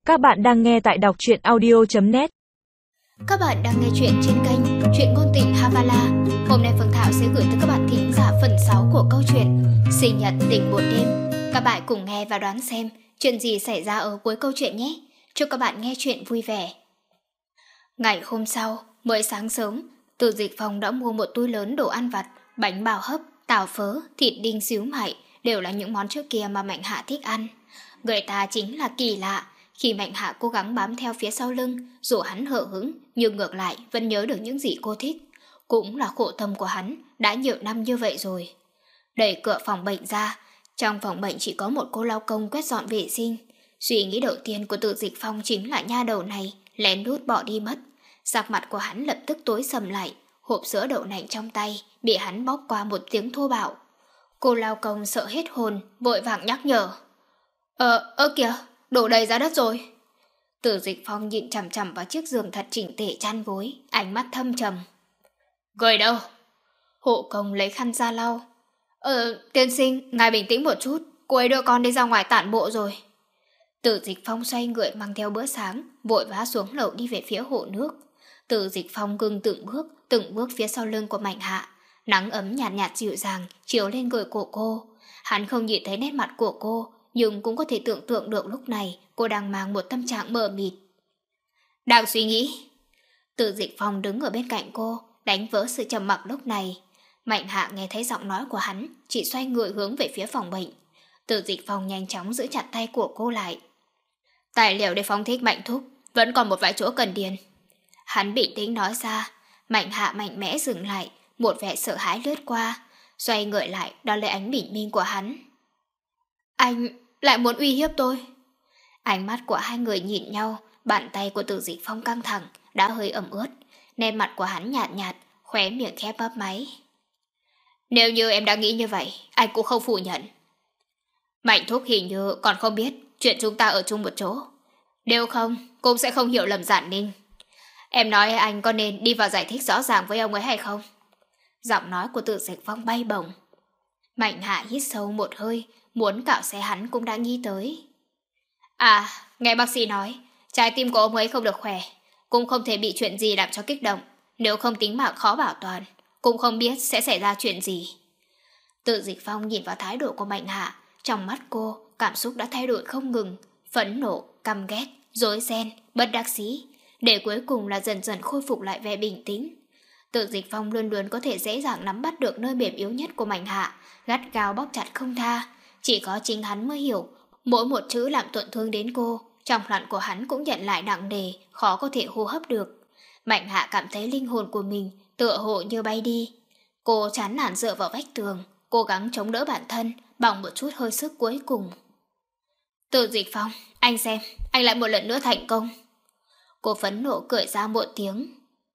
Các bạn đang nghe tại đọc truyện audio.net. Các bạn đang nghe chuyện trên kênh Chuyện Ngôn Tình Havala. Hôm nay Phương Thảo sẽ gửi tới các bạn thính giả phần 6 của câu chuyện Sinh nhật tình một đêm. Các bạn cùng nghe và đoán xem chuyện gì xảy ra ở cuối câu chuyện nhé. Chúc các bạn nghe chuyện vui vẻ. Ngày hôm sau, mới sáng sớm, Từ Dịch Phong đã mua một túi lớn đồ ăn vặt, bánh bao hấp, tàu phớ, thịt đinh xíu mại, đều là những món trước kia mà Mạnh Hạ thích ăn. Người ta chính là kỳ lạ, khi Mạnh Hạ cố gắng bám theo phía sau lưng, dù hắn hờ hững, nhưng ngược lại vẫn nhớ được những gì cô thích. Cũng là khổ tâm của hắn, đã nhiều năm như vậy rồi. Đẩy cửa phòng bệnh ra, trong phòng bệnh chỉ có một cô lao công quét dọn vệ sinh. Suy nghĩ đầu tiên của Từ Dịch Phong chính là nha đầu này lén lút bỏ đi mất. Sắc mặt của hắn lập tức tối sầm lại, hộp sữa đậu nành trong tay bị hắn bóp qua một tiếng thô bạo. Cô lao công sợ hết hồn, vội vàng nhắc nhở. Kìa, đổ đầy ra đất rồi. Từ Dịch Phong nhìn chằm chằm vào chiếc giường thật chỉnh tề chăn gối, ánh mắt thâm trầm. Người đâu? Hộ công lấy khăn ra lau. Tiên sinh, ngài bình tĩnh một chút, cô ấy đưa con đi ra ngoài tản bộ rồi. Từ Dịch Phong xoay người mang theo bữa sáng, vội vã xuống lầu đi về phía hồ nước. Từ Dịch Phong gừng từng bước phía sau lưng của Mạnh Hạ. Nắng ấm nhạt nhạt dịu dàng chiếu lên người của cô. Hắn không nhìn thấy nét mặt của cô, nhưng cũng có thể tưởng tượng được lúc này cô đang mang một tâm trạng mờ mịt. Đang suy nghĩ. Từ Dịch Phong đứng ở bên cạnh cô, đánh vỡ sự trầm mặc lúc này. Mạnh Hạ nghe thấy giọng nói của hắn, chỉ xoay người hướng về phía phòng bệnh. Từ Dịch Phong nhanh chóng giữ chặt tay của cô lại. Tài liệu để phóng thích Mạnh thúc vẫn còn một vài chỗ cần điền. Hắn bình tĩnh nói ra. Mạnh Hạ mạnh mẽ dừng lại, một vẻ sợ hãi lướt qua, xoay người lại đón lấy ánh bình minh của hắn. Anh lại muốn uy hiếp tôi. Ánh mắt của hai người nhìn nhau, bàn tay của Từ Dịch Phong căng thẳng, đã hơi ẩm ướt, nét mặt của hắn nhạt nhạt, khóe miệng khép mấp máy. Nếu như em đã nghĩ như vậy, anh cũng không phủ nhận. Mạnh thúc hình như còn không biết chuyện chúng ta ở chung một chỗ. Nếu không, cũng sẽ không hiểu lầm Giản Ninh. Em nói anh có nên đi vào giải thích rõ ràng với ông ấy hay không? Giọng nói của Từ Dịch Phong bay bổng. Mạnh Hạ hít sâu một hơi, muốn cạo xé hắn cũng đã nghĩ tới. Nghe bác sĩ nói, trái tim của ông ấy không được khỏe, cũng không thể bị chuyện gì làm cho kích động, nếu không tính mạng khó bảo toàn, cũng không biết sẽ xảy ra chuyện gì. Từ Dịch Phong nhìn vào thái độ của Mạnh Hạ, trong mắt cô, cảm xúc đã thay đổi không ngừng, phẫn nộ, căm ghét, rối ren, bất đắc dĩ, để cuối cùng là dần dần khôi phục lại vẻ bình tĩnh. Từ Dịch Phong luôn luôn có thể dễ dàng nắm bắt được nơi mềm yếu nhất của Mạnh Hạ, gắt gao bóp chặt không tha. Chỉ có chính hắn mới hiểu, mỗi một chữ làm tổn thương đến cô, trong loạn của hắn cũng nhận lại nặng nề, khó có thể hô hấp được. Mạnh Hạ cảm thấy linh hồn của mình tựa hồ như bay đi. Cô chán nản dựa vào vách tường, cố gắng chống đỡ bản thân bằng một chút hơi sức cuối cùng. Từ Dịch Phong, anh xem, anh lại một lần nữa thành công. Cô phẫn nộ cười ra một tiếng.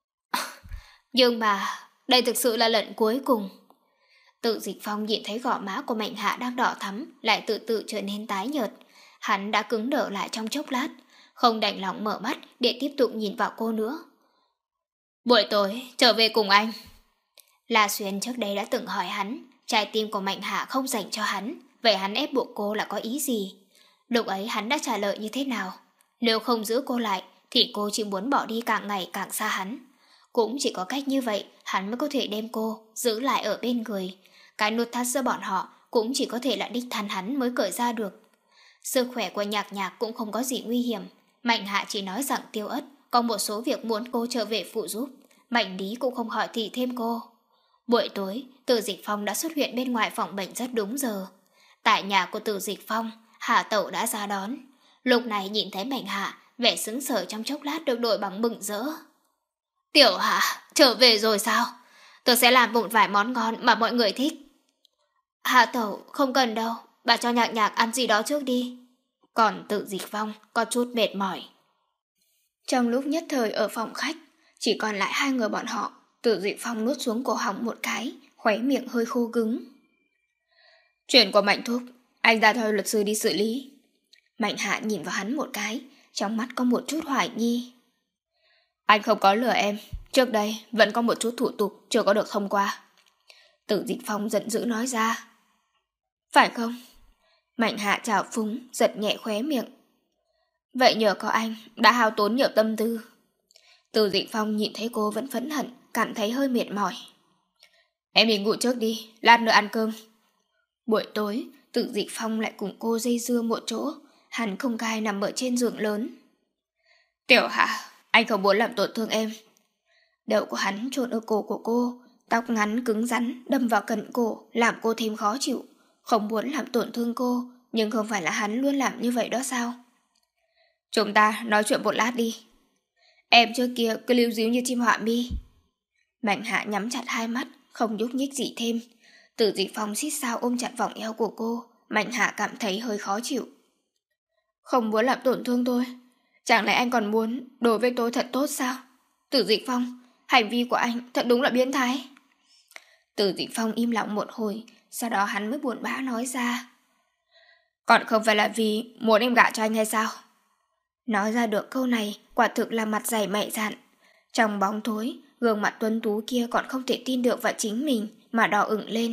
Nhưng mà, đây thực sự là lần cuối cùng. Từ Dịch Phong nhìn thấy gò má của Mạnh Hạ đang đỏ thắm, lại từ từ trở nên tái nhợt. Hắn đã cứng đờ lại trong chốc lát, không đành lòng mở mắt để tiếp tục nhìn vào cô nữa. Buổi tối, trở về cùng anh. La Xuyên trước đây đã từng hỏi hắn, trái tim của Mạnh Hạ không dành cho hắn, vậy hắn ép buộc cô là có ý gì? Lúc ấy hắn đã trả lời như thế nào? Nếu không giữ cô lại, thì cô chỉ muốn bỏ đi càng ngày càng xa hắn. Cũng chỉ có cách như vậy, hắn mới có thể đem cô giữ lại ở bên người. Cái nút thắt giữa bọn họ cũng chỉ có thể là đích thân hắn mới cởi ra được. Sức khỏe của Nhạc Nhạc cũng không có gì nguy hiểm. Mạnh Hạ chỉ nói rằng Tiêu Ất có một số việc muốn cô trở về phụ giúp. Mạnh Lý cũng không hỏi thì thêm cô. Buổi tối, Từ Dịch Phong đã xuất hiện bên ngoài phòng bệnh rất đúng giờ. Tại nhà của Từ Dịch Phong, Hạ Tẩu đã ra đón. Lúc này nhìn thấy Mạnh Hạ, vẻ sững sờ trong chốc lát được đổi bằng mừng rỡ. Tiểu Hạ, trở về rồi sao? Tôi sẽ làm một vài món ngon mà mọi người thích. Hạ Tẩu, không cần đâu, bà cho Nhạc Nhạc ăn gì đó trước đi. Còn Từ Dịch Phong có chút mệt mỏi. Trong lúc nhất thời ở phòng khách, chỉ còn lại hai người bọn họ. Từ Dịch Phong nuốt xuống cổ họng một cái, khóe miệng hơi khô cứng. Chuyện của Mạnh thúc, anh ra thôi luật sư đi xử lý. Mạnh Hạ nhìn vào hắn một cái, trong mắt có một chút hoài nghi. Anh không có lừa em, trước đây vẫn có một chút thủ tục chưa có được thông qua. Từ Dịch Phong giận dữ nói ra. Phải không? Mạnh Hạ trào phúng, giật nhẹ khóe miệng. Vậy nhờ có anh đã hao tốn nhiều tâm tư. Từ Dịch Phong nhìn thấy cô vẫn phẫn hận, cảm thấy hơi mệt mỏi. Em đi ngủ trước đi, lát nữa ăn cơm. Buổi tối, Từ Dịch Phong lại cùng cô dây dưa một chỗ. Hắn không cai nằm ở trên giường lớn. Tiểu Hạ, anh không muốn làm tổn thương em. Đầu của hắn chôn ở cổ của cô, tóc ngắn cứng rắn đâm vào cận cổ, làm cô thêm khó chịu. Không muốn làm tổn thương cô, nhưng không phải là hắn luôn làm như vậy đó sao? Chúng ta nói chuyện một lát đi. Em trước kia cứ líu díu như chim họa mi. Mạnh Hạ nhắm chặt hai mắt, không nhúc nhích gì thêm. Từ Dịch Phong xít sao ôm chặt vòng eo của cô. Mạnh Hạ cảm thấy hơi khó chịu. Không muốn làm tổn thương tôi. Chẳng lẽ anh còn muốn đối với tôi thật tốt sao? Từ Dịch Phong, hành vi của anh thật đúng là biến thái. Từ Dịch Phong im lặng một hồi, sau đó hắn mới buồn bã nói ra. Còn không phải là vì muốn em gả cho anh hay sao? Nói ra được câu này, quả thực là mặt dày mày dạn. Trong bóng tối, gương mặt tuấn tú kia còn không thể tin được vào chính mình mà đỏ ửng lên.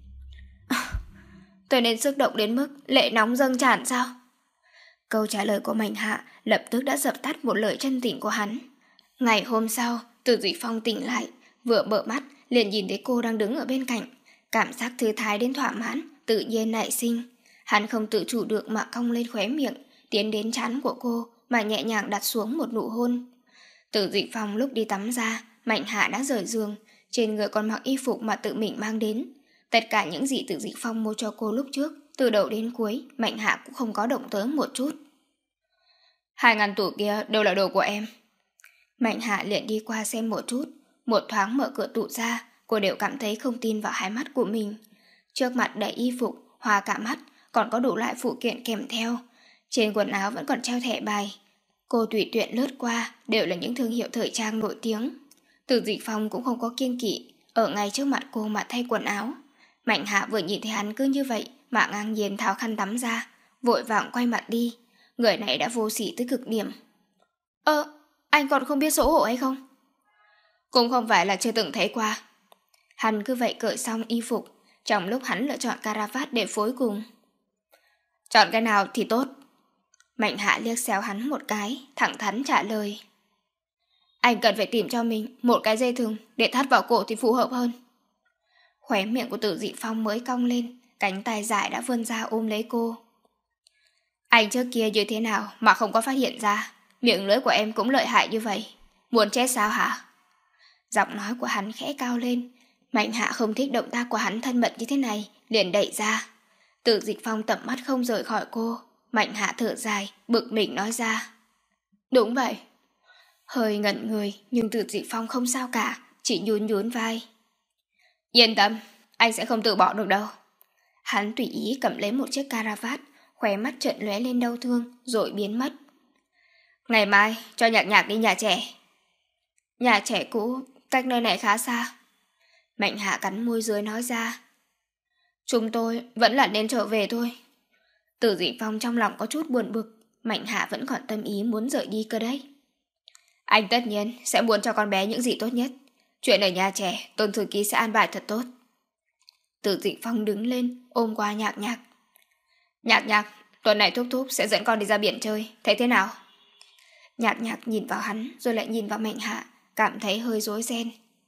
Tôi nên xúc động đến mức lệ nóng dâng tràn sao? Câu trả lời của Mạnh Hạ lập tức đã dập tắt một lời chân tình của hắn. Ngày hôm sau, Từ Dịch Phong tỉnh lại, vừa mở mắt liền nhìn thấy cô đang đứng ở bên cạnh. Cảm giác thư thái đến thỏa mãn, tự nhiên nảy sinh. Hắn không tự chủ được mà cong lên khóe miệng, tiến đến trán của cô mà nhẹ nhàng đặt xuống một nụ hôn. Từ Dịch Phong lúc đi tắm ra, Mạnh Hạ đã rời giường, trên người còn mặc y phục mà tự mình mang đến. Tất cả những gì Từ Dịch Phong mua cho cô lúc trước, từ đầu đến cuối, Mạnh Hạ cũng không có động tới một chút. 2 ngăn tủ kia đều là đồ của em. Mạnh Hạ liền đi qua xem một chút, một thoáng mở cửa tủ ra, cô đều cảm thấy không tin vào hai mắt của mình. Trước mặt đầy y phục, hoa cả mắt, còn có đủ loại phụ kiện kèm theo. Trên quần áo vẫn còn treo thẻ bài. Cô tùy tiện lướt qua, đều là những thương hiệu thời trang nổi tiếng. Từ Dịch Phong cũng không có kiêng kỵ, ở ngay trước mặt cô mà thay quần áo. Mạnh Hạ vừa nhìn thấy hắn cứ như vậy mà ngang nhiên tháo khăn tắm ra, vội vàng quay mặt đi. Người này đã vô sỉ tới cực điểm. Anh còn không biết xấu hổ hay không? Cũng không phải là chưa từng thấy qua. Hắn cứ vậy cởi xong y phục, trong lúc hắn lựa chọn caravat để phối cùng. Chọn cái nào thì tốt? Mạnh Hạ liếc xéo hắn một cái, thẳng thắn trả lời. Anh cần phải tìm cho mình một cái dây thừng để thắt vào cổ thì phù hợp hơn. Khóe miệng của Từ Dị Phong mới cong lên, cánh tay dài đã vươn ra ôm lấy cô. Anh trước kia như thế nào mà không có phát hiện ra, miệng lưỡi của em cũng lợi hại như vậy. Muốn chết sao hả? Giọng nói của hắn khẽ cao lên. Mạnh Hạ không thích động tác của hắn thân mật như thế này, liền đẩy ra. Từ Dịch Phong tầm mắt không rời khỏi cô. Mạnh Hạ thở dài, bực mình nói ra. Đúng vậy. Hơi ngẩn người, nhưng Từ Dịch Phong không sao cả, chỉ nhún nhún vai. Yên tâm, anh sẽ không từ bỏ được đâu. Hắn tùy ý cầm lấy một chiếc caravat, khóe mắt trợn lóe lên đau thương, rồi biến mất. Ngày mai cho Nhạc Nhạc đi nhà trẻ. Nhà trẻ cũ, cách nơi này khá xa. Mạnh Hạ cắn môi dưới nói ra. Chúng tôi vẫn là nên trở về thôi. Từ Dị Phong trong lòng có chút buồn bực, Mạnh Hạ vẫn còn tâm ý muốn rời đi cơ đấy. Anh tất nhiên sẽ muốn cho con bé những gì tốt nhất. Chuyện ở nhà trẻ, Tôn thư ký sẽ an bài thật tốt. Từ Dị Phong đứng lên, ôm qua Nhạc Nhạc. Nhạc Nhạc, tuần này Thúc Thúc sẽ dẫn con đi ra biển chơi, thấy thế nào? Nhạc Nhạc nhìn vào hắn, rồi lại nhìn vào Mạnh Hạ, cảm thấy hơi rối ren.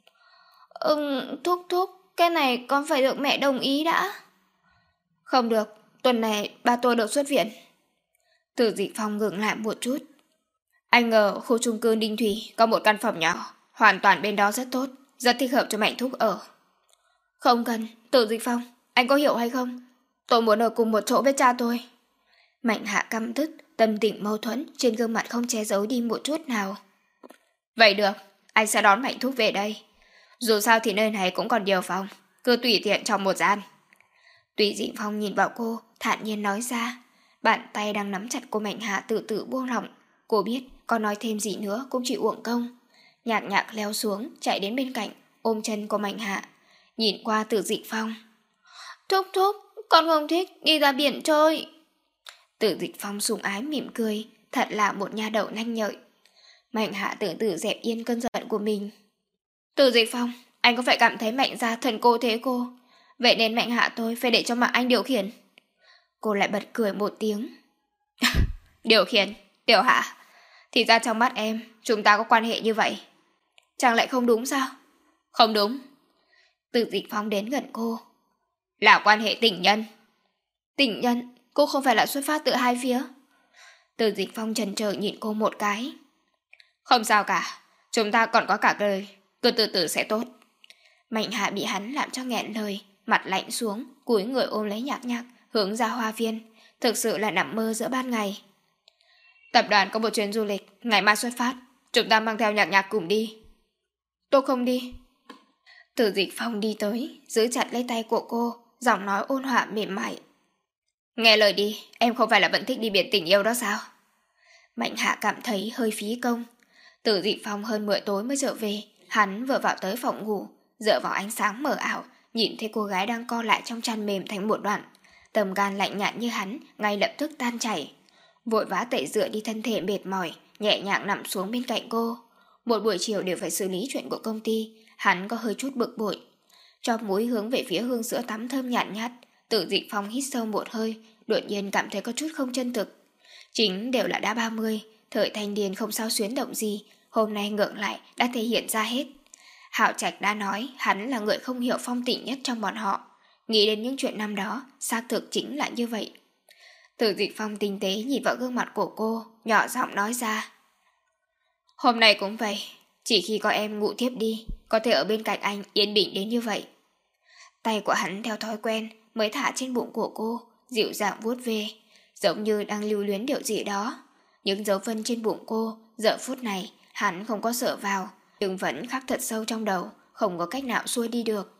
Thúc Thúc, cái này con phải được mẹ đồng ý đã. Không được, tuần này ba tôi được xuất viện. Từ Dị Phong ngừng lại một chút. Anh ở khu chung cư Ninh Thủy có một căn phòng nhỏ, hoàn toàn bên đó rất tốt, rất thích hợp cho Mạnh Thúc ở. Không cần, Từ Dị Phong, anh có hiểu hay không? Tôi muốn ở cùng một chỗ với cha tôi. Mạnh Hạ căm tức, tâm tình mâu thuẫn trên gương mặt không che giấu đi một chút nào. Vậy được, anh sẽ đón Mạnh Thúc về đây. Dù sao thì nơi này cũng còn nhiều phòng, cứ tùy tiện trong một gian. Tùy Dị Phong nhìn vào cô, thản nhiên nói ra. Bàn tay đang nắm chặt của Mạnh Hạ từ từ buông lỏng. Cô biết có nói thêm gì nữa cũng chỉ uổng công. Nhạc Nhạc leo xuống, chạy đến bên cạnh, ôm chân của Mạnh Hạ, nhìn qua Từ Dị Phong. Thúc Thúc, con không thích đi ra biển chơi. Từ Dịch Phong sủng ái mỉm cười, thật là một nha đầu nhanh nhợi. Mạnh Hạ từ từ dẹp yên cơn giận của mình. Từ Dịch Phong, anh có phải cảm thấy Mạnh gia thần cô thế cô? Vậy nên Mạnh Hạ tôi phải để cho mặc anh điều khiển. Cô lại bật cười một tiếng. Điều khiển? Tiểu Hạ, thì ra trong mắt em, chúng ta có quan hệ như vậy. Chẳng lại không đúng sao? Không đúng. Từ Dịch Phong đến gần cô. Là quan hệ tình nhân. Tình nhân? Cô không phải là xuất phát từ hai phía? Từ Dịch Phong chần chờ nhìn cô một cái. Không sao cả, chúng ta còn có cả đời, cứ từ từ sẽ tốt. Mạnh Hạ bị hắn làm cho nghẹn lời, mặt lạnh xuống, cúi người ôm lấy Nhạc Nhạc, hướng ra hoa viên. Thực sự là nằm mơ giữa ban ngày. Tập đoàn có một chuyến du lịch, ngày mai xuất phát, chúng ta mang theo Nhạc Nhạc cùng đi. Tôi không đi. Từ Dịch Phong đi tới, giữ chặt lấy tay của cô, giọng nói ôn hòa mềm mại. Nghe lời đi, em không phải là vẫn thích đi biển tình yêu đó sao? Mạnh Hạ cảm thấy hơi phí công. Từ Dịch Phong hơn 10 tối mới trở về, hắn vừa vào tới phòng ngủ, dựa vào ánh sáng mờ ảo, nhìn thấy cô gái đang co lại trong chăn mềm thành một đoạn. Tâm gan lạnh nhạt như hắn, ngay lập tức tan chảy. Vội vã tẩy rửa đi thân thể mệt mỏi, nhẹ nhàng nằm xuống bên cạnh cô. Một buổi chiều đều phải xử lý chuyện của công ty, hắn có hơi chút bực bội. Cho mũi hướng về phía hương sữa tắm thơm nhạt nhạt, Từ Dịch Phong hít sâu một hơi, đột nhiên cảm thấy có chút không chân thực. Chính đều là đã 30, thời thanh niên không sao xuyến động gì, hôm nay ngược lại đã thể hiện ra hết. Hạo Trạch đã nói hắn là người không hiểu phong tình nhất trong bọn họ. Nghĩ đến những chuyện năm đó, xác thực chính là như vậy. Từ Dịch Phong tinh tế nhìn vào gương mặt của cô, nhỏ giọng nói ra. Hôm nay cũng vậy, chỉ khi có em ngủ thiếp đi, có thể ở bên cạnh anh yên bình đến như vậy. Tay của hắn theo thói quen mới thả trên bụng của cô, dịu dàng vuốt về, giống như đang lưu luyến điều gì đó. Những dấu vân trên bụng cô, giờ phút này hắn không có sợ vào, nhưng vẫn khắc thật sâu trong đầu, không có cách nào xua đi được.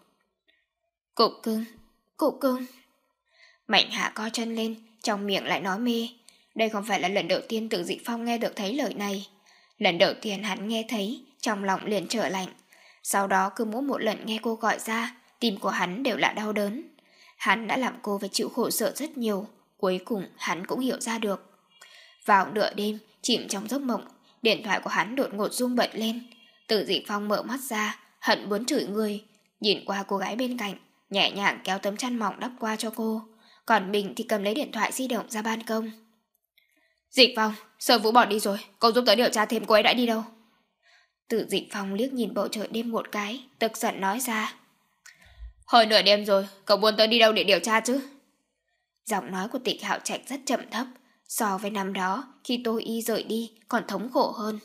Cục cưng, cục cưng. Mạnh Hạ co chân lên, trong miệng lại nói mê. Đây không phải là lần đầu tiên Từ Dịch Phong nghe được thấy lời này. Lần đầu tiên hắn nghe thấy, trong lòng liền trở lạnh. Sau đó cứ mỗi một lần nghe cô gọi ra, tim của hắn đều là đau đớn. Hắn đã làm cô phải chịu khổ sở rất nhiều, cuối cùng hắn cũng hiểu ra được. Vào nửa đêm, chìm trong giấc mộng, điện thoại của hắn đột ngột rung bật lên. Từ Dịch Phong mở mắt ra, hận muốn chửi người, nhìn qua cô gái bên cạnh, nhẹ nhàng kéo tấm chăn mỏng đắp qua cho cô, còn mình thì cầm lấy điện thoại di động ra ban công. Dịch Phong, Sở Vũ bỏ đi rồi, cậu giúp tớ điều tra thêm cô ấy đã đi đâu. Từ Dịch Phong liếc nhìn bầu trời đêm một cái, tức giận nói ra. Hồi nửa đêm rồi, cậu muốn tớ đi đâu để điều tra chứ? Giọng nói của Tịch Hạo Trạch rất chậm thấp, so với năm đó khi Tô Y rời đi còn thống khổ hơn.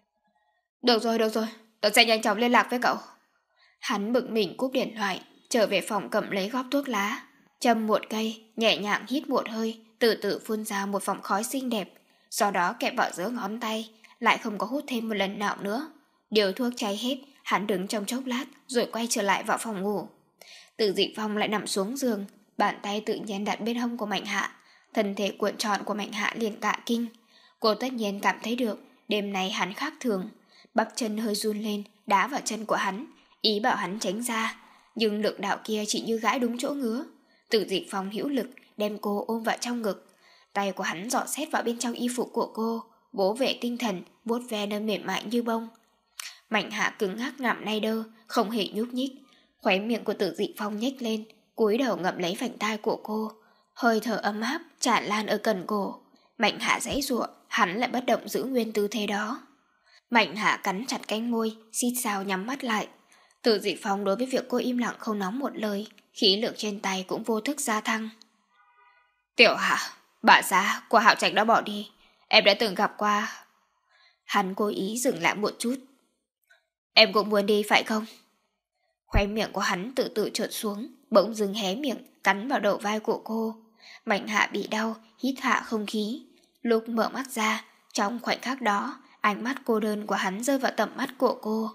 Được rồi, tớ sẽ nhanh chóng liên lạc với cậu. Hắn bực mình cúp điện thoại, trở về phòng cầm lấy góp thuốc lá, châm một cây, nhẹ nhàng hít một hơi, từ từ phun ra một vòng khói xinh đẹp, sau đó kẹp vào giữa ngón tay, lại không có hút thêm một lần nào nữa. Điều thuốc cháy hết, hắn đứng trong chốc lát rồi quay trở lại vào phòng ngủ. Từ Dịch Phong lại nằm xuống giường, bàn tay tự nhiên đặt bên hông của Mạnh Hạ, thân thể cuộn tròn của Mạnh Hạ liền cả kinh. Cô tất nhiên cảm thấy được đêm nay hắn khác thường, bắp chân hơi run lên, đá vào chân của hắn, ý bảo hắn tránh ra, nhưng lực đạo kia chỉ như gãi đúng chỗ ngứa. Từ Dịch Phong hữu lực đem cô ôm vào trong ngực, tay của hắn dò xét vào bên trong y phục của cô, bố vệ tinh thần, vuốt ve nơi mềm mại như bông. Mạnh Hạ cứng ngắc ngậm nay đơ, không hề nhúc nhích. Khóe miệng của Từ Dịch Phong nhếch lên, cúi đầu ngậm lấy vành tai của cô, hơi thở ấm áp tràn lan ở cần cổ. Mạnh Hạ giãy giụa, hắn lại bất động giữ nguyên tư thế đó. Mạnh Hạ cắn chặt cánh môi, xít sao nhắm mắt lại. Từ Dịch Phong đối với việc cô im lặng không nói một lời, khí lực trên tay cũng vô thức gia tăng. Tiểu Hạ, bà xã của Hạo Trạch đã bỏ đi, em đã từng gặp qua. Hắn cố ý dừng lại một chút. Em cũng muốn đi phải không? Khóe miệng của hắn từ từ trượt xuống, bỗng dưng hé miệng, cắn vào đầu vai của cô. Mạnh Hạ bị đau, hít hạ không khí. Lúc mở mắt ra, trong khoảnh khắc đó, ánh mắt cô đơn của hắn rơi vào tầm mắt của cô.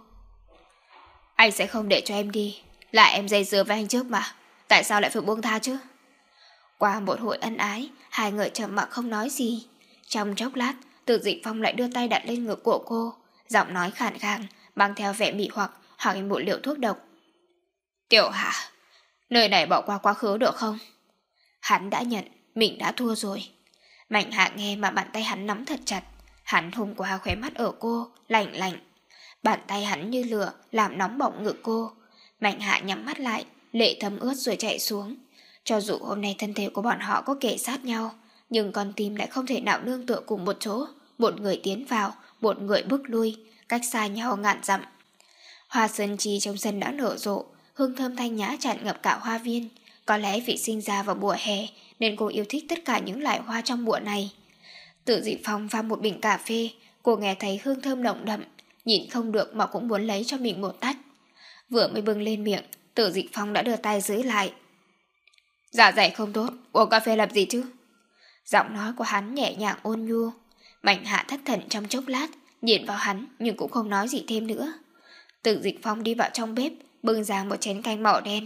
Anh sẽ không để cho em đi, là em dây dưa với anh trước mà, tại sao lại phải buông tha chứ? Qua một hồi ân ái, hai người trầm mặc không nói gì. Trong chốc lát, Từ Dịch Phong lại đưa tay đặt lên ngực của cô, giọng nói khàn khàn, mang theo vẻ mị hoặc hỏi một liệu thuốc độc. Tiểu Hạ, nơi này bỏ qua quá khứ được không? Hắn đã nhận, mình đã thua rồi. Mạnh Hạ nghe mà bàn tay hắn nắm thật chặt. Hắn hôn qua khóe mắt ở cô, lạnh lạnh. Bàn tay hắn như lửa, làm nóng bỏng ngực cô. Mạnh Hạ nhắm mắt lại, lệ thấm ướt rồi chạy xuống. Cho dù hôm nay thân thể của bọn họ có kề sát nhau, nhưng con tim lại không thể nào nương tựa cùng một chỗ, một người tiến vào, một người bước lui, cách xa nhau ngàn dặm. Hoa sơn chi trong sân đã nở rộ, hương thơm thanh nhã tràn ngập cả hoa viên. Có lẽ vì sinh ra vào mùa hè nên cô yêu thích tất cả những loại hoa trong mùa này. Tử Dị Phong pha một bình cà phê, cô nghe thấy hương thơm nồng đậm, nhịn không được mà cũng muốn lấy cho mình một tách. Vừa mới bưng lên miệng, Tử Dị Phong đã đưa tay giữ lại. Dạ dày không tốt, uống cà phê làm gì chứ? Giọng nói của hắn nhẹ nhàng ôn nhu. Mạnh Hạ thất thần trong chốc lát, nhìn vào hắn nhưng cũng không nói gì thêm nữa. Tử Dịch Phong đi vào trong bếp, bưng ra một chén canh màu đen.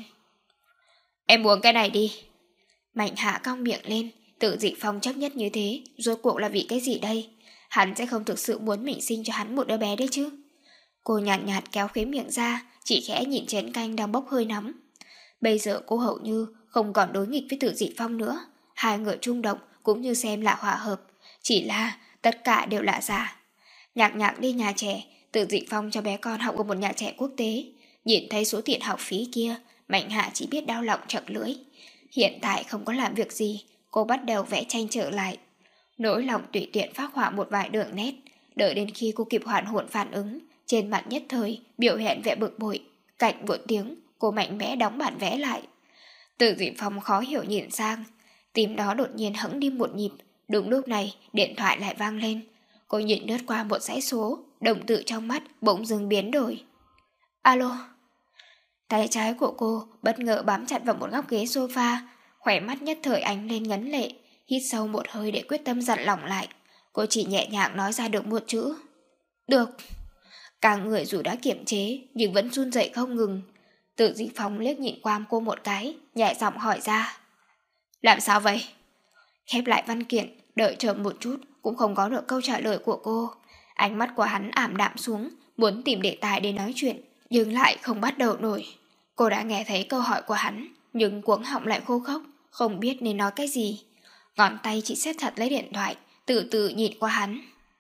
Em uống cái này đi. Mạnh Hạ cong miệng lên. Tử Dịch Phong chấp nhất như thế, rốt cuộc là vì cái gì đây? Hắn sẽ không thực sự muốn mình sinh cho hắn một đứa bé đấy chứ? Cô nhàn nhạt kéo khóe miệng ra, chỉ khẽ nhìn chén canh đang bốc hơi nóng. Bây giờ cô hầu như không còn đối nghịch với Tử Dịch Phong nữa. Hai người trung độc cũng như xem là hòa hợp, chỉ là tất cả đều là giả. Nhạc Nhạc đi nhà trẻ, Tử Dịch Phong cho bé con học ở một nhà trẻ quốc tế. Nhìn thấy số tiền học phí kia, Mạnh Hạ chỉ biết đau lòng chật lưỡi. Hiện tại không có làm việc gì, cô bắt đầu vẽ tranh trở lại. Nỗi lòng tùy tiện phác họa một vài đường nét, đợi đến khi cô kịp hoàn hồn phản ứng, trên mặt nhất thời biểu hiện vẻ bực bội. Cạnh một tiếng, cô mạnh mẽ đóng bản vẽ lại. Tử Dịch Phong khó hiểu nhìn sang, tim đó đột nhiên hững đi một nhịp. Đúng lúc này, điện thoại lại vang lên. Cô nhìn lướt qua một dãy số, đồng tử trong mắt bỗng dưng biến đổi. Alo. Tay trái của cô bất ngờ bám chặt vào một góc ghế sofa, khỏe mắt nhất thời ánh lên ngấn lệ. Hít sâu một hơi để quyết tâm dặn lòng lại. Cô chỉ nhẹ nhàng nói ra được một chữ. Được. Cả người dù đã kiềm chế nhưng vẫn run rẩy không ngừng. Tử Dịch Phong liếc nhìn qua cô một cái, nhẹ giọng hỏi ra. Làm sao vậy? Khép lại văn kiện, đợi chờ một chút cũng không có được câu trả lời của cô. Ánh mắt của hắn ảm đạm xuống, muốn tìm đề tài để nói chuyện, nhưng lại không bắt đầu nổi. Cô đã nghe thấy câu hỏi của hắn, nhưng cuống họng lại khô khốc, không biết nên nói cái gì. Ngón tay chỉ siết chặt lấy điện thoại, từ từ nhìn qua hắn.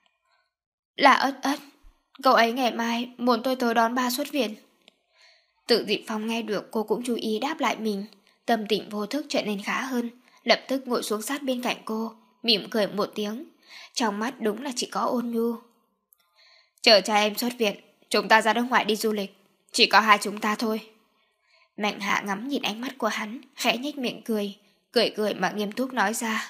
Là Ất Ất, cậu ấy ngày mai muốn tôi tới đón ba xuất viện. Tử Dịch Phong nghe được cô cũng chú ý đáp lại mình, tâm tình vô thức trở nên khá hơn, lập tức ngồi xuống sát bên cạnh cô, mỉm cười một tiếng, trong mắt đúng là chỉ có ôn nhu. Chờ cha em xuất viện, chúng ta ra nước ngoài đi du lịch, chỉ có hai chúng ta thôi. Mạnh Hạ ngắm nhìn ánh mắt của hắn, khẽ nhếch miệng cười, cười mà nghiêm túc nói ra.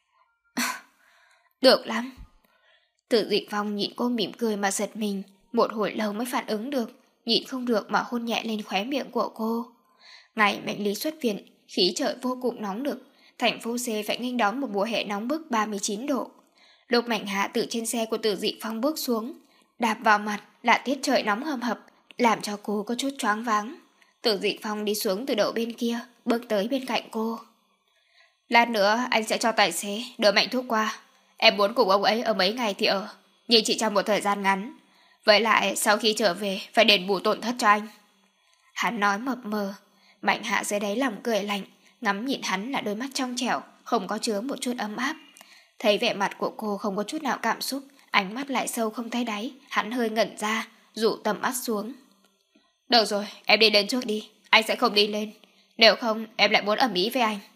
Được lắm. Tử Dịch Phong nhìn cô mỉm cười mà giật mình, một hồi lâu mới phản ứng được, nhịn không được mà hôn nhẹ lên khóe miệng của cô. Ngày mệnh lý xuất viện, khí trời vô cùng nóng nực, thành phố C phải nghênh đón một mùa hè nóng bức 39 độ. Lúc Mạnh Hạ từ trên xe của Tử Dịch Phong bước xuống, đạp vào mặt là tiết trời nóng hầm hập, làm cho cô có chút choáng váng. Tử Dịch Phong đi xuống từ đầu bên kia, bước tới bên cạnh cô. Lát nữa anh sẽ cho tài xế đưa Mạnh thuốc qua. Em muốn cùng ông ấy ở mấy ngày thì ở, nhưng chỉ trong một thời gian ngắn. Với lại sau khi trở về phải đền bù tổn thất cho anh. Hắn nói mập mờ. Mạnh Hạ dưới đáy lòng cười lạnh, ngắm nhìn hắn là đôi mắt trong trẻo, không có chứa một chút ấm áp. Thấy vẻ mặt của cô không có chút nào cảm xúc, ánh mắt lại sâu không thấy đáy, hắn hơi ngẩn ra, dụ tầm mắt xuống. Được rồi, em đi lên trước đi, anh sẽ không đi lên. Nếu không em lại muốn ầm ĩ với anh.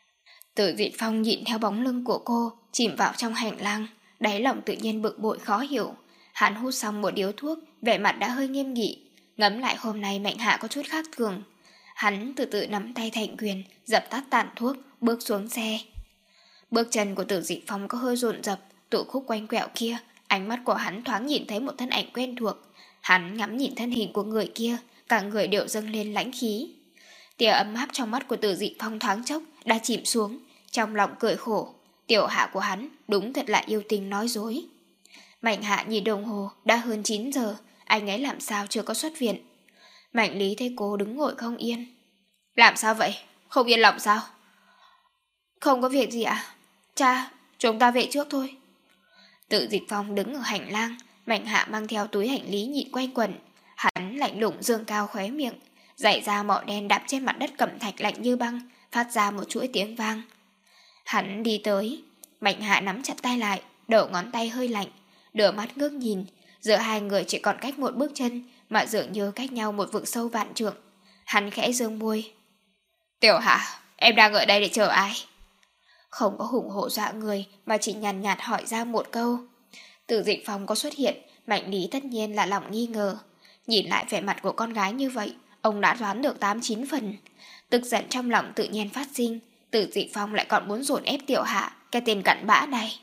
Tử Dịch Phong nhìn theo bóng lưng của cô, chìm vào trong hành lang, đáy lòng tự nhiên bực bội khó hiểu. Hắn hút xong một điếu thuốc, vẻ mặt đã hơi nghiêm nghị. Ngẫm lại hôm nay Mạnh Hạ có chút khác thường. Hắn từ từ nắm tay thành quyền, dập tắt tàn thuốc, bước xuống xe. Bước chân của Tử Dịch Phong có hơi dồn dập, tụ khúc quanh quẹo kia, ánh mắt của hắn thoáng nhìn thấy một thân ảnh quen thuộc. Hắn ngắm nhìn thân hình của người kia, cả người đều dâng lên lãnh khí. Tia ấm áp trong mắt của Tử Dịch Phong thoáng chốc đã chìm xuống, trong lòng cười khổ. Tiểu Hạ của hắn đúng thật là yêu tình nói dối. Mạnh Hạ nhìn đồng hồ, đã hơn 9 giờ, anh ấy làm sao chưa có xuất viện. Mạnh Lý thấy cô đứng ngồi không yên. Làm sao vậy? Không yên lòng sao? Không có việc gì ạ. Cha, chúng ta về trước thôi. Tử Dịch Phong đứng ở hành lang, Mạnh Hạ mang theo túi hành lý nhịn quay quần. Hắn lạnh lùng dương cao khóe miệng, giày da mỏ đen đạp trên mặt đất cẩm thạch lạnh như băng, phát ra một chuỗi tiếng vang. Hắn đi tới, Mạnh Hạ nắm chặt tay lại, đầu ngón tay hơi lạnh, đưa mắt ngước nhìn, giữa hai người chỉ còn cách một bước chân, mà dường như cách nhau một vực sâu vạn trượng. Hắn khẽ dương môi. Tiểu Hạ, em đang ở đây để chờ ai? Không có hùng hổ dọa người, mà chỉ nhàn nhạt hỏi ra một câu. Từ Dịch Phong có xuất hiện, Mạnh Lý tất nhiên là lòng nghi ngờ. Nhìn lại vẻ mặt của con gái như vậy, ông đã đoán được 8-9 phần. Tức giận trong lòng tự nhiên phát sinh, Từ Dịch Phong lại còn muốn dồn ép Tiểu Hạ, cái tên cặn bã này.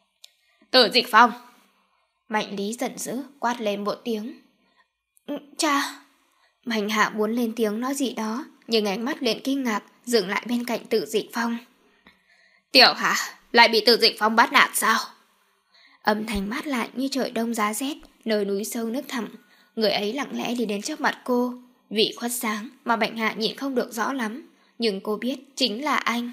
Từ Dịch Phong! Mạnh Lý giận dữ quát lên một tiếng. Cha! Mạnh Hạ muốn lên tiếng nói gì đó, nhưng ánh mắt liền kinh ngạc dừng lại bên cạnh Từ Dịch Phong. Tiểu Hạ lại bị Từ Dịch Phong bắt nạt sao? Âm thanh mát lạnh như trời đông giá rét, nơi núi sâu nước thẳm. Người ấy lặng lẽ đi đến trước mặt cô. Vị khuất sáng mà Mạnh Hạ nhìn không được rõ lắm, nhưng cô biết chính là anh.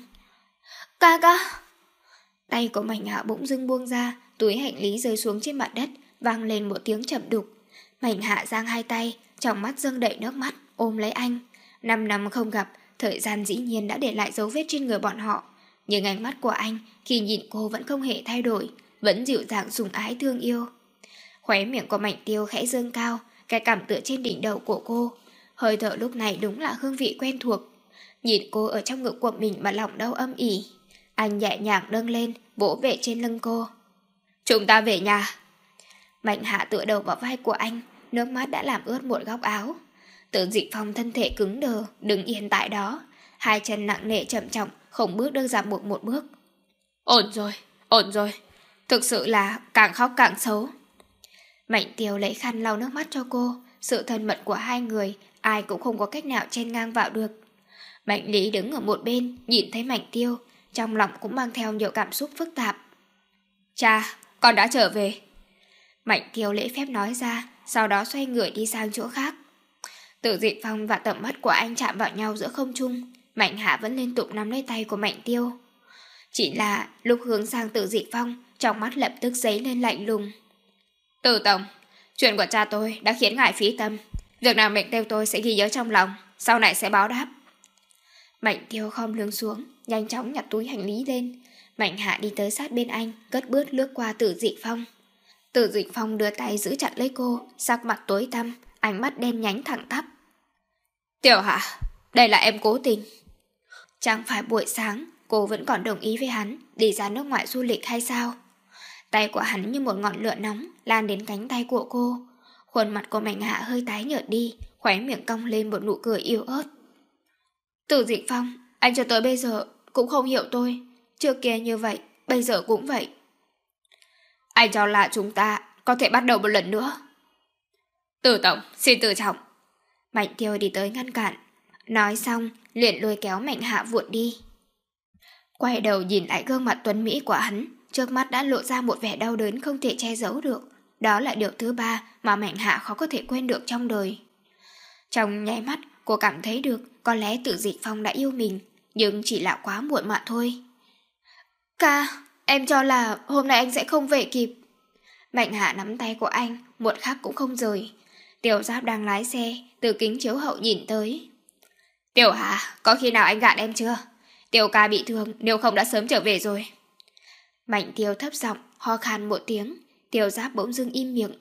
Ca ca! Tay của Mạnh Hạ bỗng dưng buông ra, túi hành lý rơi xuống trên mặt đất, vang lên một tiếng chậm đục. Mạnh Hạ giang hai tay, trong mắt dâng đầy nước mắt, ôm lấy anh. 5 năm không gặp, thời gian dĩ nhiên đã để lại dấu vết trên người bọn họ. Nhưng ánh mắt của anh khi nhìn cô vẫn không hề thay đổi, vẫn dịu dàng sủng ái thương yêu. Khóe miệng của Mạnh Tiêu khẽ dương cao, cái cằm tựa trên đỉnh đầu của cô. Hơi thở lúc này đúng là hương vị quen thuộc. Nhìn cô ở trong ngực của mình mà lòng đau âm ỉ. Anh nhẹ nhàng nâng lên, vỗ về trên lưng cô. Chúng ta về nhà. Mạnh Hạ tựa đầu vào vai của anh, nước mắt đã làm ướt một góc áo. Từ Dịch Phong thân thể cứng đờ, đứng yên tại đó. Hai chân nặng nề chậm chậm, không bước được ra một bước. Ổn rồi. Thực sự là càng khóc càng xấu. Mạnh Tiêu lấy khăn lau nước mắt cho cô. Sự thân mật của hai người, ai cũng không có cách nào chen ngang vào được. Mạnh Lý đứng ở một bên, nhìn thấy Mạnh Tiêu, trong lòng cũng mang theo nhiều cảm xúc phức tạp. Cha, con đã trở về. Mạnh Tiêu lễ phép nói ra, sau đó xoay người đi sang chỗ khác. Từ Dịch Phong và tầm mắt của anh chạm vào nhau giữa không trung. Mạnh Hạ vẫn liên tục nắm lấy tay của Mạnh Tiêu. Chỉ là lúc hướng sang Từ Dịch Phong, trong mắt lập tức dấy lên lạnh lùng. Từ Tổng, chuyện của cha tôi đã khiến ngài phí tâm. Việc nào Mạnh Tiêu tôi sẽ ghi nhớ trong lòng, sau này sẽ báo đáp. Mạnh Tiêu khom lưng xuống, nhanh chóng nhặt túi hành lý lên. Mạnh Hạ đi tới sát bên anh, cất bước lướt qua Từ Dịch Phong. Từ Dịch Phong đưa tay giữ chặt lấy cô, sắc mặt tối tăm, ánh mắt đen nhánh thẳng tắp. Tiểu Hạ, đây là em cố tình. Chẳng phải buổi sáng cô vẫn còn đồng ý với hắn đi ra nước ngoài du lịch hay sao? Tay của hắn như một ngọn lửa nóng lan đến cánh tay của cô. Khuôn mặt của Mạnh Hạ hơi tái nhợt đi, khóe miệng cong lên một nụ cười yếu ớt. Từ Dịch Phong, anh cho tới bây giờ cũng không hiểu tôi. Trước kia như vậy, bây giờ cũng vậy. Anh cho là chúng ta có thể bắt đầu một lần nữa. Từ Tổng, xin tự trọng. Mạnh Tiêu đi tới ngăn cản. Nói xong, liền lôi kéo Mạnh Hạ vụt đi. Quay đầu nhìn lại gương mặt tuấn mỹ của hắn, trước mắt đã lộ ra một vẻ đau đớn không thể che giấu được. Đó là điều thứ ba mà Mạnh Hạ khó có thể quên được trong đời. Trong nháy mắt, cô cảm thấy được có lẽ Từ Dịch Phong đã yêu mình, nhưng chỉ là quá muộn mà thôi. Ca, em cho là hôm nay anh sẽ không về kịp. Mạnh Hạ nắm tay của anh, một khắc cũng không rời. Tiểu Giáp đang lái xe, từ kính chiếu hậu nhìn tới. Tiểu Hạ, có khi nào anh gạn em chưa? Tiểu ca bị thương, nếu không đã sớm trở về rồi. Mạnh Tiêu thấp giọng, ho khan một tiếng. Tiểu Giáp bỗng dưng im miệng.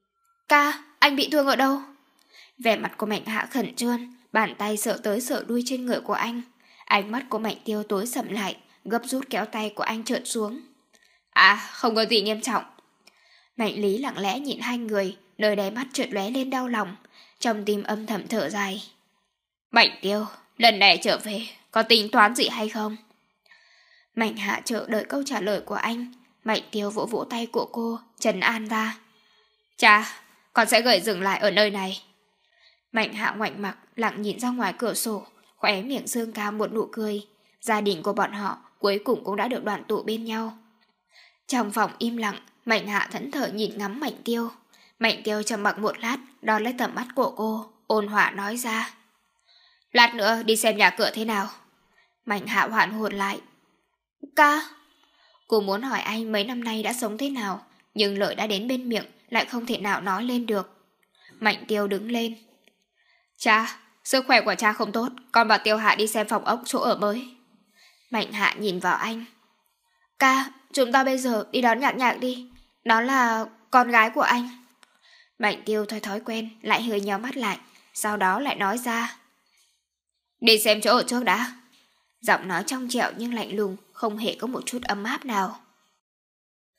Ca, anh bị thương ở đâu? Vẻ mặt của Mạnh Hạ khẩn trương, bàn tay sợ tới sợ đuôi trên người của anh. Ánh mắt của Mạnh Tiêu tối sầm lại, gấp rút kéo tay của anh trượt xuống. À, không có gì nghiêm trọng. Mạnh Lý lặng lẽ nhìn hai người, nơi đáy mắt trượt lóe lên đau lòng, trong tim âm thầm thở dài. Mạnh Tiêu, lần này trở về, có tính toán gì hay không? Mạnh Hạ chờ đợi câu trả lời của anh. Mạnh Tiêu vỗ vỗ tay của cô, trấn an ra. Cha, con sẽ gửi dừng lại ở nơi này. Mạnh Hạ ngoảnh mặt, lặng nhìn ra ngoài cửa sổ, khóe miệng dương cao một nụ cười. Gia đình của bọn họ cuối cùng cũng đã được đoàn tụ bên nhau. Trong phòng im lặng, Mạnh Hạ thẫn thờ nhìn ngắm Mạnh Tiêu. Mạnh Tiêu trầm mặc một lát, đón lấy tầm mắt của cô, ôn hòa nói ra. Lát nữa đi xem nhà cửa thế nào. Mạnh Hạ hoảng hồn lại. Ca. Cô muốn hỏi anh mấy năm nay đã sống thế nào, nhưng lời đã đến bên miệng lại không thể nào nói lên được. Mạnh Tiêu đứng lên. Cha, sức khỏe của cha không tốt, con bảo Tiêu Hạ đi xem phòng ốc chỗ ở mới. Mạnh Hạ nhìn vào anh. Ca, chúng ta bây giờ đi đón Nhạc Nhạc đi. Đó là con gái của anh. Mạnh Tiêu theo thói quen lại hơi nhíu mắt lại, sau đó lại nói ra. Đi xem chỗ ở trước đã. Giọng nói trong trẻo nhưng lạnh lùng, không hề có một chút ấm áp nào.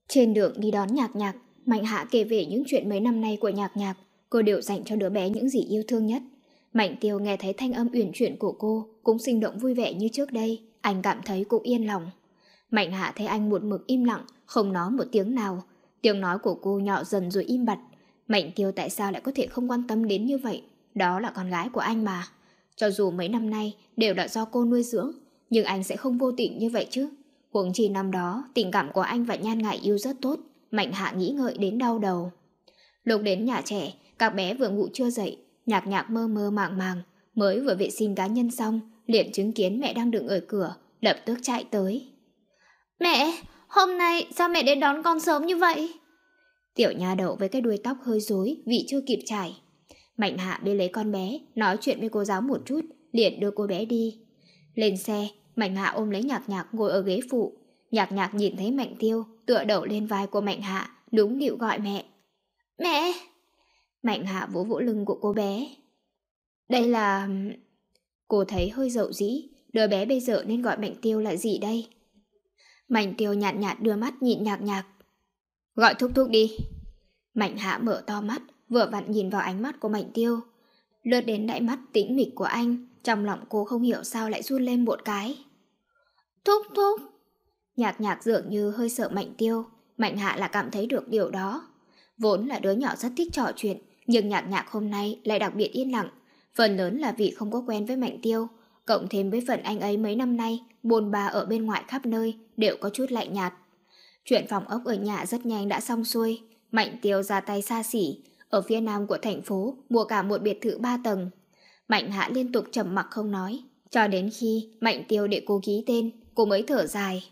Trên đường đi đón Nhạc Nhạc, Mạnh Hạ kể về những chuyện mấy năm nay của Nhạc Nhạc. Cô đều dành cho đứa bé những gì yêu thương nhất. Mạnh Tiêu nghe thấy thanh âm uyển chuyển của cô cũng sinh động vui vẻ như trước đây. Anh cảm thấy cũng yên lòng. Mạnh Hạ thấy anh một mực im lặng, không nói một tiếng nào. Tiếng nói của cô nhỏ dần rồi im bặt. Mạnh Tiêu tại sao lại có thể không quan tâm đến như vậy? Đó là con gái của anh mà. Cho dù mấy năm nay đều đã do cô nuôi dưỡng, nhưng anh sẽ không vô tình như vậy chứ. Huống chi năm đó, tình cảm của anh và Nhan Ngải Yêu rất tốt. Mạnh Hạ nghĩ ngợi đến đau đầu. Lúc đến nhà trẻ, các bé vừa ngủ chưa dậy. Nhạc Nhạc mơ mơ màng màng, mới vừa vệ sinh cá nhân xong, liền chứng kiến mẹ đang đợi ở cửa, lập tức chạy tới. Mẹ, hôm nay sao mẹ đến đón con sớm như vậy? Tiểu nha đầu với cái đuôi tóc hơi rối vì chưa kịp trải. Mạnh Hạ bế lấy con bé, nói chuyện với cô giáo một chút, liền đưa cô bé đi. Lên xe, Mạnh Hạ ôm lấy Nhạc Nhạc ngồi ở ghế phụ. Nhạc Nhạc nhìn thấy Mạnh Tiêu tựa đầu lên vai của Mạnh Hạ, đúng điệu gọi mẹ. Mẹ! Mạnh Hạ vỗ vỗ lưng của cô bé. Đây là... Cô thấy hơi dậu dĩ, đứa bé bây giờ nên gọi Mạnh Tiêu là gì đây? Mạnh Tiêu nhạt nhạt đưa mắt nhìn Nhạc Nhạc. Gọi thúc thúc đi. Mạnh Hạ mở to mắt, vừa vặn nhìn vào ánh mắt của Mạnh Tiêu. Lướt đến đáy mắt tĩnh mịch của anh, trong lòng cô không hiểu sao lại run lên một cái. Thúc thúc. Nhạc Nhạc dường như hơi sợ Mạnh Tiêu. Mạnh Hạ là cảm thấy được điều đó. Vốn là đứa nhỏ rất thích trò chuyện, nhưng Nhạc Nhạc hôm nay lại đặc biệt yên lặng. Phần lớn là vì không có quen với Mạnh Tiêu, cộng thêm với phần anh ấy mấy năm nay bôn ba ở bên ngoài khắp nơi đều có chút lạnh nhạt. Chuyện phòng ốc ở nhà rất nhanh đã xong xuôi. Mạnh Tiêu ra tay xa xỉ, ở phía nam của thành phố mua cả một biệt thự 3 tầng. Mạnh Hạ liên tục trầm mặc không nói, cho đến khi Mạnh Tiêu để cô ký tên, cô mới thở dài.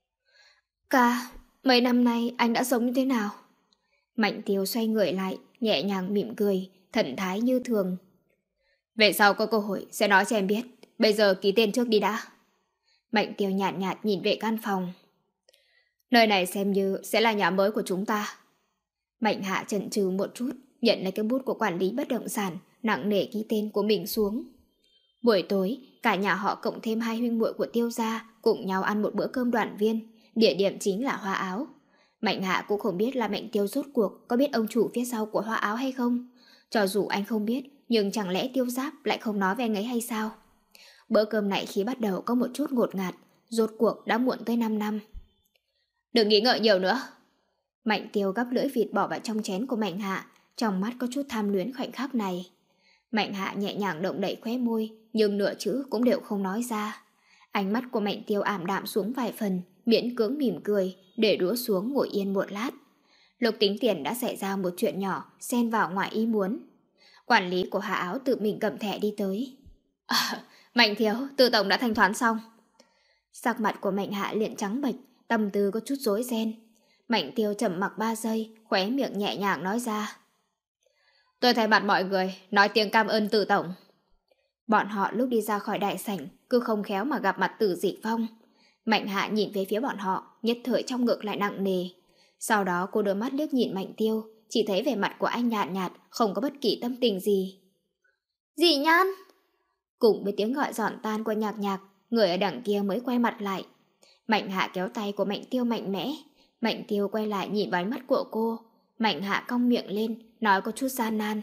Ca, mấy năm nay anh đã sống như thế nào? Mạnh Tiêu xoay người lại, nhẹ nhàng mỉm cười, thần thái như thường. Về sau có cơ hội sẽ nói cho em biết, bây giờ ký tên trước đi đã. Mạnh Tiêu nhạt nhạt nhìn về căn phòng. Nơi này xem như sẽ là nhà mới của chúng ta. Mạnh Hạ chần chừ một chút, nhận lấy cái bút của quản lý bất động sản, nặng nề ký tên của mình xuống. Buổi tối, cả nhà họ cộng thêm 2 huynh muội của Tiêu gia cùng nhau ăn một bữa cơm đoàn viên, địa điểm chính là Hoa Áo. Mạnh Hạ cũng không biết là Mạnh Tiêu rốt cuộc có biết ông chủ phía sau của Hoa Áo hay không. Cho dù anh không biết, nhưng chẳng lẽ Tiêu Giáp lại không nói với anh ấy hay sao? Bữa cơm này khi bắt đầu có một chút ngột ngạt, rốt cuộc đã muộn tới 5 năm. Đừng nghĩ ngợi nhiều nữa. Mạnh Tiêu gắp lưỡi vịt bỏ vào trong chén của Mạnh Hạ, trong mắt có chút tham luyến khoảnh khắc này. Mạnh Hạ nhẹ nhàng động đậy khóe môi, nhưng nửa chữ cũng đều không nói ra. Ánh mắt của Mạnh Tiêu ảm đạm xuống vài phần, miễn cưỡng mỉm cười, để đũa xuống ngồi yên một lát. Lục Tính Tiền đã xảy ra một chuyện nhỏ, xen vào ngoài ý muốn. Quản lý của Hạ Áo tự mình cầm thẻ đi tới. Mạnh thiếu, Từ tổng đã thanh toán xong. Sắc mặt của Mạnh Hạ liền trắng bệch, tâm tư có chút rối ren. Mạnh Tiêu trầm mặc 3 giây, khóe miệng nhẹ nhàng nói ra. Tôi thay mặt mọi người, nói tiếng cảm ơn Từ tổng. Bọn họ lúc đi ra khỏi đại sảnh, cứ không khéo mà gặp mặt Từ Dịch Phong. Mạnh Hạ nhìn về phía bọn họ, nhất thời trong ngực lại nặng nề. Sau đó cô đưa mắt liếc nhìn Mạnh Tiêu, chỉ thấy vẻ mặt của anh nhạt nhạt, không có bất kỳ tâm tình gì. Dì Nhan! Cùng với tiếng gọi giòn tan của Nhạc Nhạc, người ở đằng kia mới quay mặt lại. Mạnh Hạ kéo tay của Mạnh Tiêu mạnh mẽ. Mạnh Tiêu quay lại nhìn vào ánh mắt của cô. Mạnh Hạ cong miệng lên, nói có chút gian nan.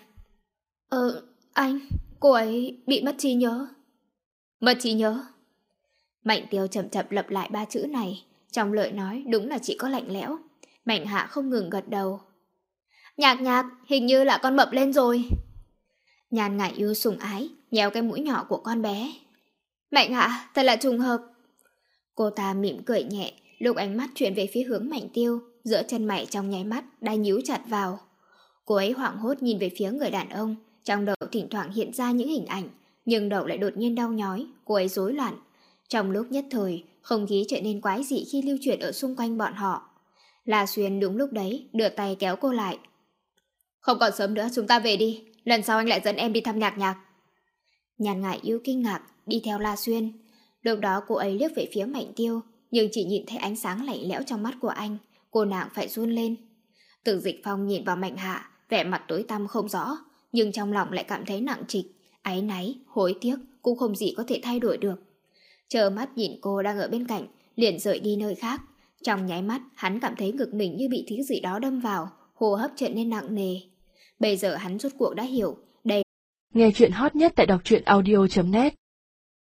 Anh, cô ấy bị mất trí nhớ. Mất trí nhớ? Mạnh Tiêu chậm chậm lặp lại 3 chữ này. Trong lời nói đúng là chỉ có lạnh lẽo. Mạnh Hạ không ngừng gật đầu. Nhạc Nhạc, hình như là con mập lên rồi. Nhan Ngải Yêu sủng ái, nhéo cái mũi nhỏ của con bé. Mạnh Hạ, thật là trùng hợp. Cô ta mỉm cười nhẹ, lúc ánh mắt chuyển về phía hướng Mạnh Tiêu, giữa chân mày trong nháy mắt đã nhíu chặt vào. Cô ấy hoảng hốt nhìn về phía người đàn ông, trong đầu thỉnh thoảng hiện ra những hình ảnh, nhưng đầu lại đột nhiên đau nhói, cô ấy rối loạn. Trong lúc nhất thời, không khí trở nên quái dị khi lưu chuyển ở xung quanh bọn họ. La Xuyên đúng lúc đấy đưa tay kéo cô lại. Không còn sớm nữa, chúng ta về đi, lần sau anh lại dẫn em đi thăm Nhạc Nhạc. Nhan Ngải Yêu kinh ngạc, đi theo La Xuyên. Lúc đó cô ấy liếc về phía Mạnh Tiêu, nhưng chỉ nhìn thấy ánh sáng lạnh lẽo trong mắt của anh, cô nàng phải run lên. Từ Dịch Phong nhìn vào Mạnh Hạ, vẻ mặt tối tăm không rõ, nhưng trong lòng lại cảm thấy nặng trịch, áy náy, hối tiếc, cũng không gì có thể thay đổi được. Chờ mắt nhìn cô đang ở bên cạnh, liền rời đi nơi khác, Trong nháy mắt, hắn cảm thấy ngực mình như bị thứ gì đó đâm vào, hô hấp trở nên nặng nề. Bây giờ hắn rốt cuộc đã hiểu, đây. Nghe chuyện hot nhất tại đọc truyện audio.net